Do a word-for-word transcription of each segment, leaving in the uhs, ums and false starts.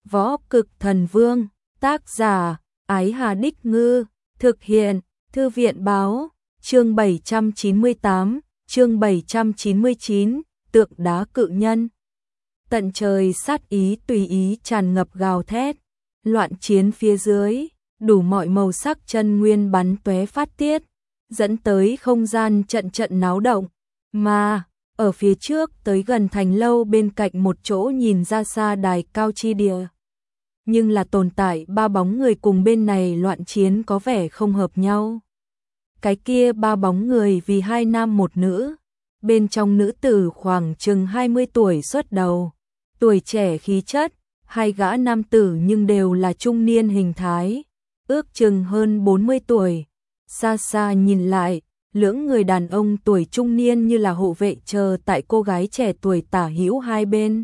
Võ Cực Thần Vương, tác giả, Ái Hà Đích Ngư, thực hiện, Thư viện Báo, chương bảy trăm chín mươi tám, chương bảy trăm chín mươi chín, tượng đá cự nhân. Tận trời sát ý tùy ý tràn ngập gào thét, loạn chiến phía dưới, đủ mọi màu sắc chân nguyên bắn tóe phát tiết, dẫn tới không gian trận trận náo động, mà ở phía trước tới gần thành lâu bên cạnh một chỗ nhìn ra xa đài cao chi địa. Nhưng là tồn tại ba bóng người cùng bên này loạn chiến có vẻ không hợp nhau. Cái kia ba bóng người vì hai nam một nữ, bên trong nữ tử khoảng chừng hai mươi tuổi xuất đầu, tuổi trẻ khí chất, hai gã nam tử nhưng đều là trung niên hình thái, ước chừng hơn bốn mươi tuổi. Xa xa nhìn lại, lưỡng người đàn ông tuổi trung niên như là hộ vệ chờ tại cô gái trẻ tuổi tả hữu hai bên.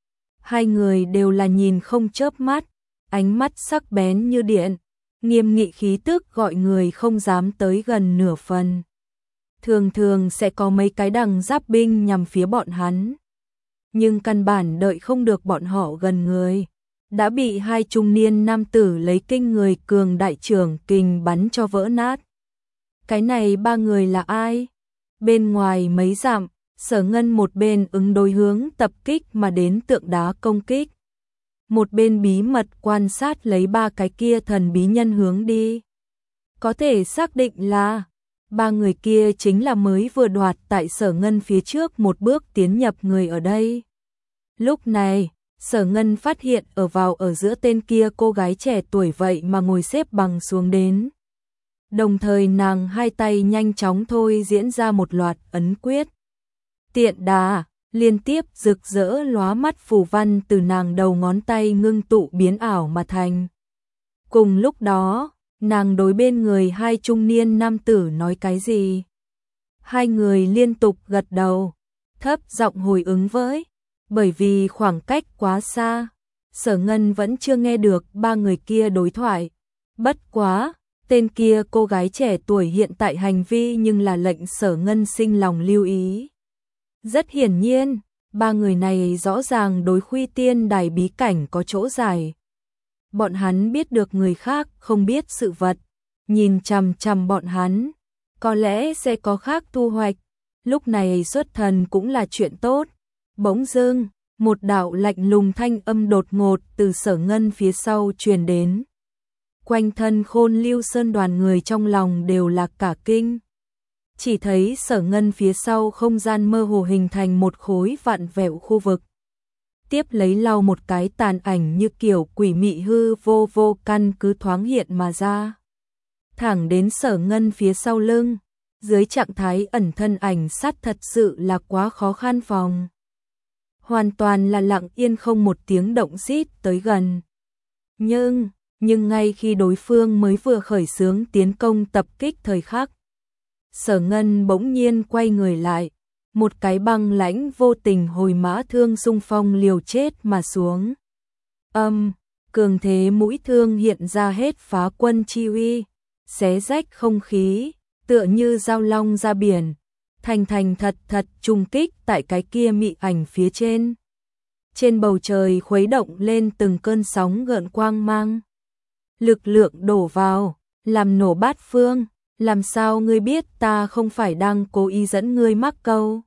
Hai người đều là nhìn không chớp mắt, ánh mắt sắc bén như điện, nghiêm nghị khí tức gọi người không dám tới gần nửa phần. Thường thường sẽ có mấy cái đằng giáp binh nhằm phía bọn hắn, nhưng căn bản đợi không được bọn họ gần người, đã bị hai trung niên nam tử lấy kinh người cường đại trưởng kình bắn cho vỡ nát. Cái này ba người là ai? Bên ngoài mấy dặm, Sở Ngân một bên ứng đối hướng tập kích mà đến tượng đá công kích, một bên bí mật quan sát lấy ba cái kia thần bí nhân hướng đi. Có thể xác định là ba người kia chính là mới vừa đoạt tại Sở Ngân phía trước một bước tiến nhập người ở đây. Lúc này, Sở Ngân phát hiện ở vào ở giữa tên kia cô gái trẻ tuổi vậy mà ngồi xếp bằng xuống đến. Đồng thời nàng hai tay nhanh chóng thôi diễn ra một loạt ấn quyết. Tiện đà, liên tiếp rực rỡ lóa mắt phù văn từ nàng đầu ngón tay ngưng tụ biến ảo mà thành. Cùng lúc đó, nàng đối bên người hai trung niên nam tử nói cái gì? Hai người liên tục gật đầu, thấp giọng hồi ứng với, bởi vì khoảng cách quá xa, Sở Ngân vẫn chưa nghe được ba người kia đối thoại. Bất quá, tên kia cô gái trẻ tuổi hiện tại hành vi nhưng là lệnh Sở Ngân sinh lòng lưu ý. Rất hiển nhiên, ba người này rõ ràng đối Khuy Tiên đài bí cảnh có chỗ giải. Bọn hắn biết được người khác không biết sự vật, nhìn chằm chằm bọn hắn, có lẽ sẽ có khác thu hoạch. Lúc này xuất thần cũng là chuyện tốt. Bỗng dưng, một đạo lạnh lùng thanh âm đột ngột từ Sở Ngân phía sau truyền đến. Quanh thân Khôn Lưu Sơn đoàn người trong lòng đều là cả kinh. Chỉ thấy Sở Ngân phía sau không gian mơ hồ hình thành một khối vặn vẹo khu vực. Tiếp lấy lau một cái tàn ảnh như kiểu quỷ mị hư vô vô căn cứ thoáng hiện mà ra. Thẳng đến Sở Ngân phía sau lưng, dưới trạng thái ẩn thân ảnh sát thật sự là quá khó khăn phòng. Hoàn toàn là lặng yên không một tiếng động rít tới gần. Nhưng, nhưng ngay khi đối phương mới vừa khởi xướng tiến công tập kích thời khắc, Sở Ngân bỗng nhiên quay người lại, một cái băng lãnh vô tình hồi mã thương xung phong liều chết mà xuống. Âm, cường thế mũi thương hiện ra hết phá quân chi uy, xé rách không khí, tựa như dao long ra biển, thành thành thật thật trùng kích tại cái kia mị ảnh phía trên. Trên bầu trời khuấy động lên từng cơn sóng gợn quang mang. Lực lượng đổ vào, làm nổ bát phương, làm sao ngươi biết ta không phải đang cố ý dẫn ngươi mắc câu?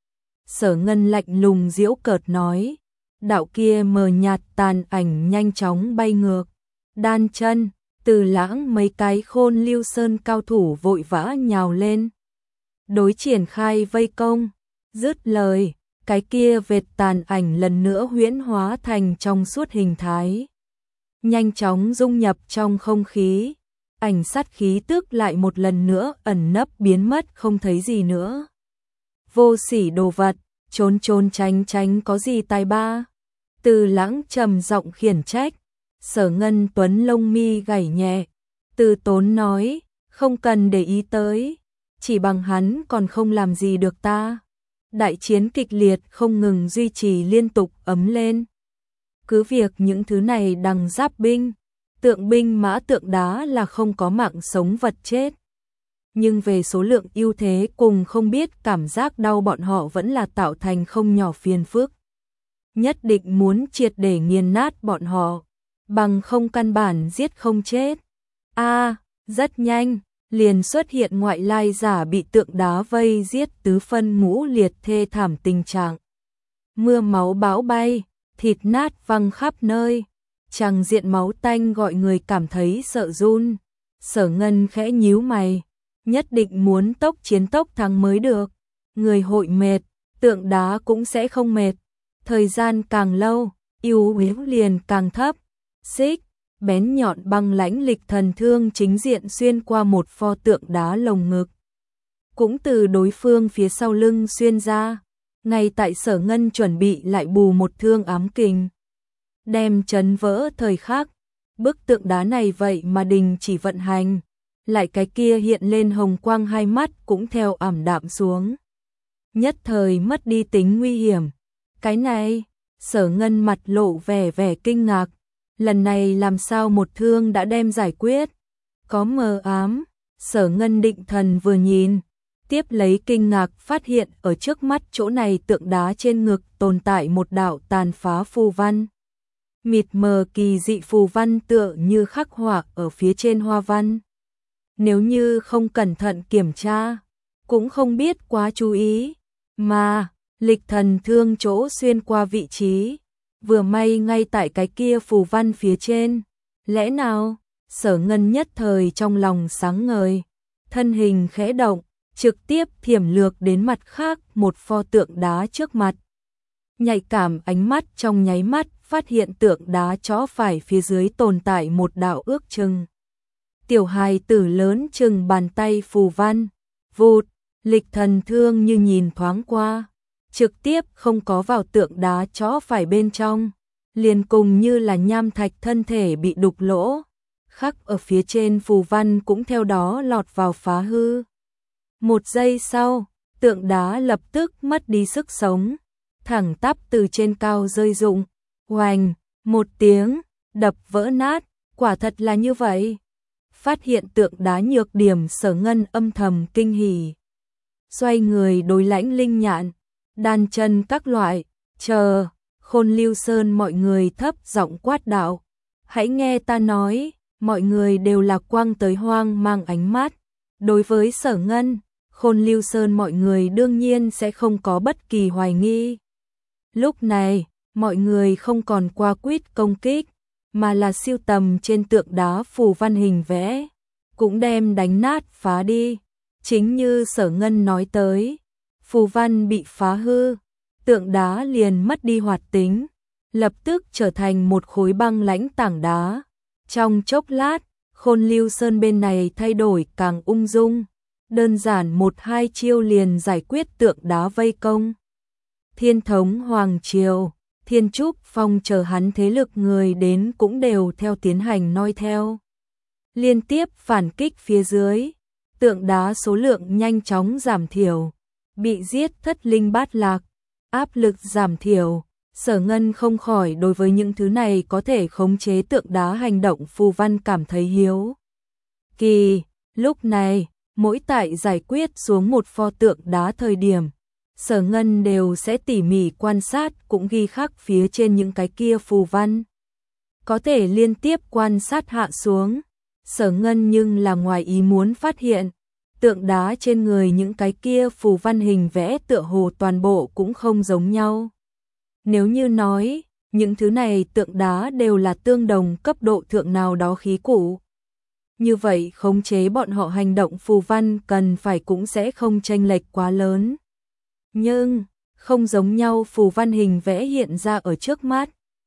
Sở Ngân lạnh lùng giễu cợt nói, đạo kia mờ nhạt tàn ảnh nhanh chóng bay ngược, đan chân, Từ Lãng mấy cái Khôn Lưu Sơn cao thủ vội vã nhào lên. Đối triển khai vây công, dứt lời, cái kia vệt tàn ảnh lần nữa huyễn hóa thành trong suốt hình thái. Nhanh chóng dung nhập trong không khí, ảnh sát khí tức lại một lần nữa ẩn nấp biến mất không thấy gì nữa. Vô sỉ đồ vật, trốn trốn tránh tránh có gì tài ba? Từ Lãng trầm giọng khiển trách. Sở Ngân Tuấn lông mi gảy nhẹ, từ tốn nói, không cần để ý tới, chỉ bằng hắn còn không làm gì được ta. Đại chiến kịch liệt không ngừng duy trì liên tục ấm lên. Cứ việc những thứ này đằng giáp binh, tượng binh mã tượng đá là không có mạng sống vật chết. Nhưng về số lượng ưu thế cùng không biết cảm giác đau bọn họ vẫn là tạo thành không nhỏ phiền phức. nhất định muốn triệt để nghiền nát bọn họ, bằng không căn bản giết không chết. A, rất nhanh, liền xuất hiện ngoại lai giả bị tượng đá vây giết tứ phân ngũ liệt thê thảm tình trạng. Mưa máu bão bay, thịt nát văng khắp nơi, tràng diện máu tanh gọi người cảm thấy sợ run. Sở Ngân khẽ nhíu mày, nhất định muốn tốc chiến tốc thắng mới được. Người hội mệt, tượng đá cũng sẽ không mệt. Thời gian càng lâu, ưu huyết liền càng thấp. Xích, bén nhọn băng lãnh lịch thần thương chính diện xuyên qua một pho tượng đá lồng ngực. Cũng từ đối phương phía sau lưng xuyên ra. Ngay tại Sở Ngân chuẩn bị lại bù một thương ám kình, đem chấn vỡ thời khắc, bức tượng đá này vậy mà đình chỉ vận hành, lại cái kia hiện lên hồng quang hai mắt cũng theo ảm đạm xuống. Nhất thời mất đi tính nguy hiểm. Cái này, Sở Ngân mặt lộ vẻ vẻ kinh ngạc, lần này làm sao một thương đã đem giải quyết? Có mờ ám, Sở Ngân định thần vừa nhìn, tiếp lấy kinh ngạc phát hiện ở trước mắt chỗ này tượng đá trên ngực tồn tại một đạo tàn phá phù văn. Mịt mờ kỳ dị phù văn tựa như khắc họa ở phía trên hoa văn. Nếu như không cẩn thận kiểm tra, cũng không biết quá chú ý, mà lịch thần thương chỗ xuyên qua vị trí, vừa may ngay tại cái kia phù văn phía trên. Lẽ nào? Sở Ngân nhất thời trong lòng sáng ngời, thân hình khẽ động, trực tiếp thiểm lược đến mặt khác một pho tượng đá trước mặt. Nhạy cảm ánh mắt trong nháy mắt phát hiện tượng đá chó phải phía dưới tồn tại một đạo ước chừng tiểu hài tử lớn chừng bàn tay phù văn. Vụt, lịch thần thương như nhìn thoáng qua, trực tiếp không có vào tượng đá chó phải bên trong, liền cùng như là nham thạch thân thể bị đục lỗ, khắc ở phía trên phù văn cũng theo đó lọt vào phá hư. Một giây sau, tượng đá lập tức mất đi sức sống, thẳng tắp từ trên cao rơi rụng, oành, một tiếng, đập vỡ nát, quả thật là như vậy. Phát hiện tượng đá nhược điểm, Sở Ngân âm thầm kinh hỉ. Xoay người đối Lãnh Linh Nhạn, đan chân các loại, chờ, Khôn Lưu Sơn mọi người thấp giọng quát đạo. Hãy nghe ta nói, mọi người đều lạc quang tới hoang mang ánh mắt. Đối với Sở Ngân, Khôn Lưu Sơn mọi người đương nhiên sẽ không có bất kỳ hoài nghi. Lúc này, mọi người không còn qua quýt công kích, mà là siêu tầm trên tượng đá phù văn hình vẽ, cũng đem đánh nát phá đi. Chính như Sở Ngân nói tới, phù văn bị phá hư, tượng đá liền mất đi hoạt tính, lập tức trở thành một khối băng lãnh tảng đá. Trong chốc lát, Khôn Lưu Sơn bên này thay đổi càng ung dung, đơn giản một hai chiêu liền giải quyết tượng đá vây công. Thiên thống Hoàng Triều, Thiên Trúc Phong chờ hắn thế lực người đến cũng đều theo tiến hành noi theo. Liên tiếp phản kích phía dưới, tượng đá số lượng nhanh chóng giảm thiểu, bị giết thất linh bát lạc, áp lực giảm thiểu. Sở Ngân không khỏi đối với những thứ này có thể khống chế tượng đá hành động phù văn cảm thấy hiếu kỳ. Lúc này, mỗi tại giải quyết xuống một pho tượng đá thời điểm, Sở Ngân đều sẽ tỉ mỉ quan sát cũng ghi khắc phía trên những cái kia phù văn. Có thể liên tiếp quan sát hạ xuống, Sở Ngân nhưng là ngoài ý muốn phát hiện, tượng đá trên người những cái kia phù văn hình vẽ tựa hồ toàn bộ cũng không giống nhau. Nếu như nói, những thứ này tượng đá đều là tương đồng cấp độ thượng nào đó khí cụ, như vậy khống chế bọn họ hành động phù văn cần phải cũng sẽ không chênh lệch quá lớn. Nhưng, không giống nhau phù văn hình vẽ hiện ra ở trước mắt.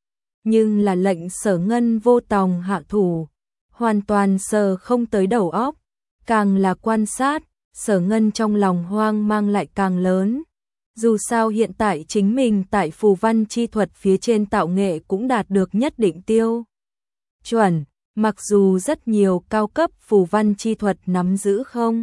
Nhưng là lệnh Sở Ngân vô tòng hạ thủ, hoàn toàn sờ không tới đầu óc. Càng là quan sát, Sở Ngân trong lòng hoang mang lại càng lớn. Dù sao hiện tại chính mình tại phù văn chi thuật phía trên tạo nghệ cũng đạt được nhất định tiêu chuẩn, mặc dù rất nhiều cao cấp phù văn chi thuật nắm giữ không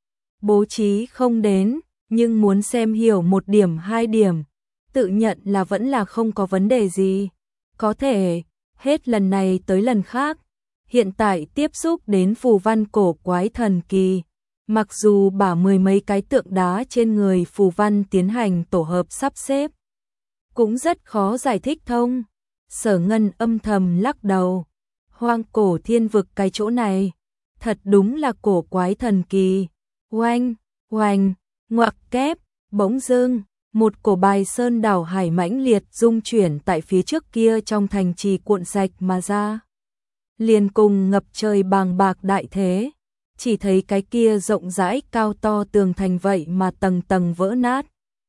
bố trí không đến, nhưng muốn xem hiểu một điểm hai điểm, tự nhận là vẫn là không có vấn đề gì. Có thể, hết lần này tới lần khác, hiện tại tiếp xúc đến phù văn cổ quái thần kỳ, mặc dù bả mười mấy cái tượng đá trên người phù văn tiến hành tổ hợp sắp xếp, cũng rất khó giải thích thông. Sở Ngân âm thầm lắc đầu. Hoang cổ thiên vực cái chỗ này, thật đúng là cổ quái thần kỳ. Oanh, oanh, ngoặc kép, bỗng dưng, một cổ bài sơn đảo hải mãnh liệt rung chuyển tại phía trước kia trong thành trì cuộn sạch mà ra. Liền cùng ngập trời bàng bạc đại thế, chỉ thấy cái kia rộng rãi cao to tường thành vậy mà tầng tầng vỡ nát.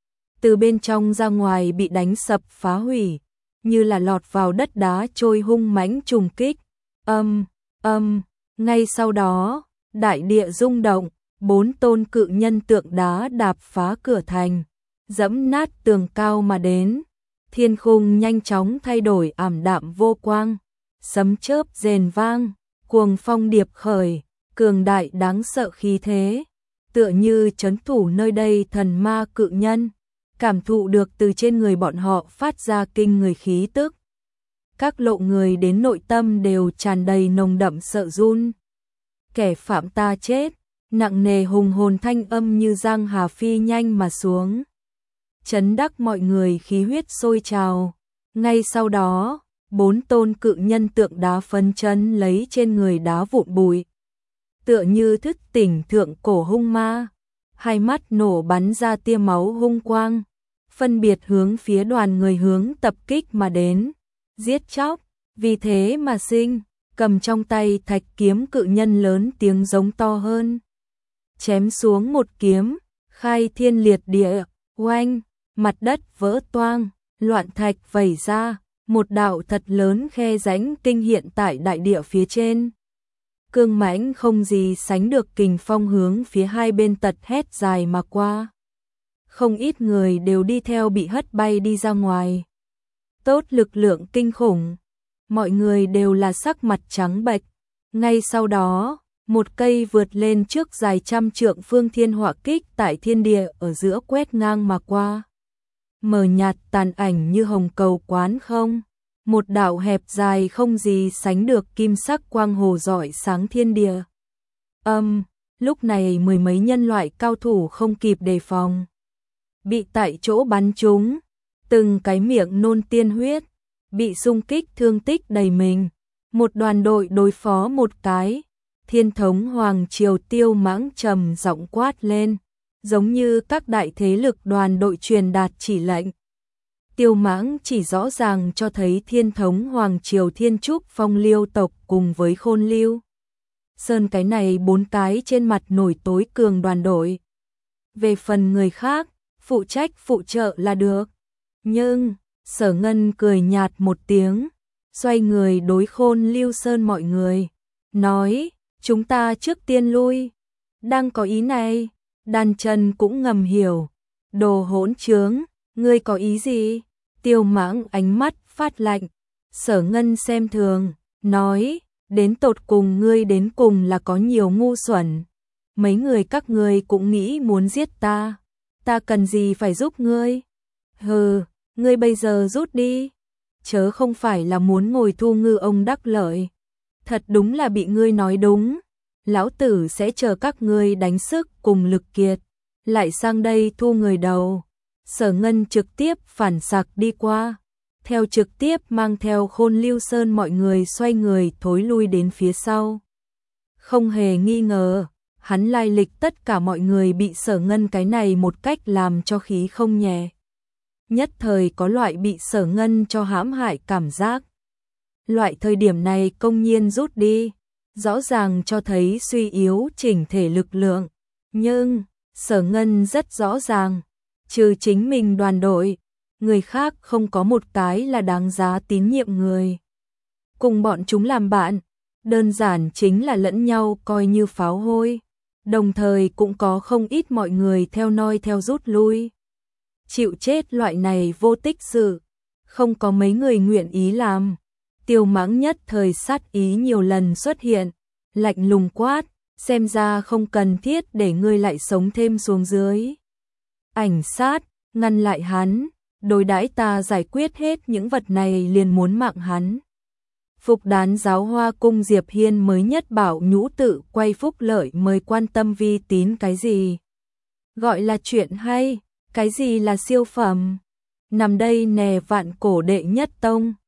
Từ bên trong ra ngoài bị đánh sập phá hủy, như là lọt vào đất đá trôi hung mãnh trùng kích. Âm, âm, ngay sau đó, đại địa rung động, bốn tôn cự nhân tượng đá đạp phá cửa thành, dẫm nát tường cao mà đến. Thiên khung nhanh chóng thay đổi ảm đạm vô quang, sấm chớp rền vang, cuồng phong điệp khởi, cường đại đáng sợ khí thế, tựa như trấn thủ nơi đây thần ma cự nhân, cảm thụ được từ trên người bọn họ phát ra kinh người khí tức. Các lộ người đến nội tâm đều tràn đầy nồng đậm sợ run. Kẻ phạm ta chết, nặng nề hùng hồn thanh âm như giang hà phi nhanh mà xuống, chấn đắc mọi người khí huyết sôi trào. Ngay sau đó, bốn tôn cự nhân tượng đá phấn chấn lấy trên người đá vụn bụi, tựa như thức tỉnh thượng cổ hung ma, hai mắt nổ bắn ra tia máu hung quang, phân biệt hướng phía đoàn người hướng tập kích mà đến, giết chóc, vì thế mà sinh. Cầm trong tay thạch kiếm cự nhân lớn tiếng giống to hơn, chém xuống một kiếm, khai thiên liệt địa, oanh, mặt đất vỡ toang, loạn thạch vẩy ra, một đạo thật lớn khe rãnh kinh hiện tại đại địa phía trên. Cương mãnh không gì sánh được kình phong hướng phía hai bên tật hét dài mà qua. Không ít người đều đi theo bị hất bay đi ra ngoài. Tốt lực lượng kinh khủng, mọi người đều là sắc mặt trắng bệch. Ngay sau đó, một cây vượt lên trước dài trăm trượng phương thiên hỏa kích tại thiên địa ở giữa quét ngang mà qua. Mờ nhạt tàn ảnh như hồng cầu quán không, một đạo hẹp dài không gì sánh được kim sắc quang hồ rọi sáng thiên địa. Âm, um, lúc này mười mấy nhân loại cao thủ không kịp đề phòng, bị tại chỗ bắn trúng, từng cái miệng nôn tiên huyết, bị xung kích thương tích đầy mình. Một đoàn đội đối phó một cái, Thiên thống Hoàng Triều Tiêu Mãng trầm giọng quát lên, giống như các đại thế lực đoàn đội truyền đạt chỉ lệnh. Tiêu Mãng chỉ rõ ràng cho thấy Thiên thống Hoàng Triều Thiên Trúc Phong Liêu tộc cùng với Khôn Lưu Sơn cái này bốn cái trên mặt nổi tối cường đoàn đội. Về phần người khác, phụ trách phụ trợ là được. Nhưng, Sở Ngân cười nhạt một tiếng, xoay người đối Khôn Lưu Sơn mọi người, nói, chúng ta trước tiên lui. Đang có ý này, Đan Chân cũng ngầm hiểu, đồ hỗn trướng, ngươi có ý gì? Tiêu Mãng ánh mắt phát lạnh, Sở Ngân xem thường, nói, đến tột cùng ngươi đến cùng là có nhiều ngu xuẩn. Mấy người các ngươi cũng nghĩ muốn giết ta, ta cần gì phải giúp ngươi? Hừ, ngươi bây giờ rút đi, chớ không phải là muốn ngồi thu ngư ông đắc lợi. Thật đúng là bị ngươi nói đúng, lão tử sẽ chờ các ngươi đánh sức cùng lực kiệt, lại sang đây thu người đầu. Sở Ngân trực tiếp phản sặc đi qua, theo trực tiếp mang theo Khôn Lưu Sơn mọi người xoay người thối lui đến phía sau. Không hề nghi ngờ, hắn lai lịch tất cả mọi người bị Sở Ngân cái này một cách làm cho khí không nhẹ. Nhất thời có loại bị Sở Ngân cho hãm hại cảm giác. Loại thời điểm này công nhiên rút đi, rõ ràng cho thấy suy yếu chỉnh thể lực lượng. Nhưng, Sở Ngân rất rõ ràng, trừ chính mình đoàn đội, người khác không có một cái là đáng giá tín nhiệm người. Cùng bọn chúng làm bạn, đơn giản chính là lẫn nhau coi như pháo hôi, đồng thời cũng có không ít mọi người theo noi theo rút lui. Chịu chết loại này vô tích sự, không có mấy người nguyện ý làm. Tiêu Mãng nhất thời sát ý nhiều lần xuất hiện, lạnh lùng quát, xem ra không cần thiết để ngươi lại sống thêm xuống dưới. Ảnh sát, ngăn lại hắn, đối đãi ta giải quyết hết những vật này liền muốn mạng hắn. Phục Đán Giáo Hoa Cung Diệp Hiên mới nhất bảo nhũ tự quay phúc lợi mới quan tâm vi tín cái gì. Gọi là chuyện hay, cái gì là siêu phẩm. nằm đây nè vạn cổ đệ nhất tông.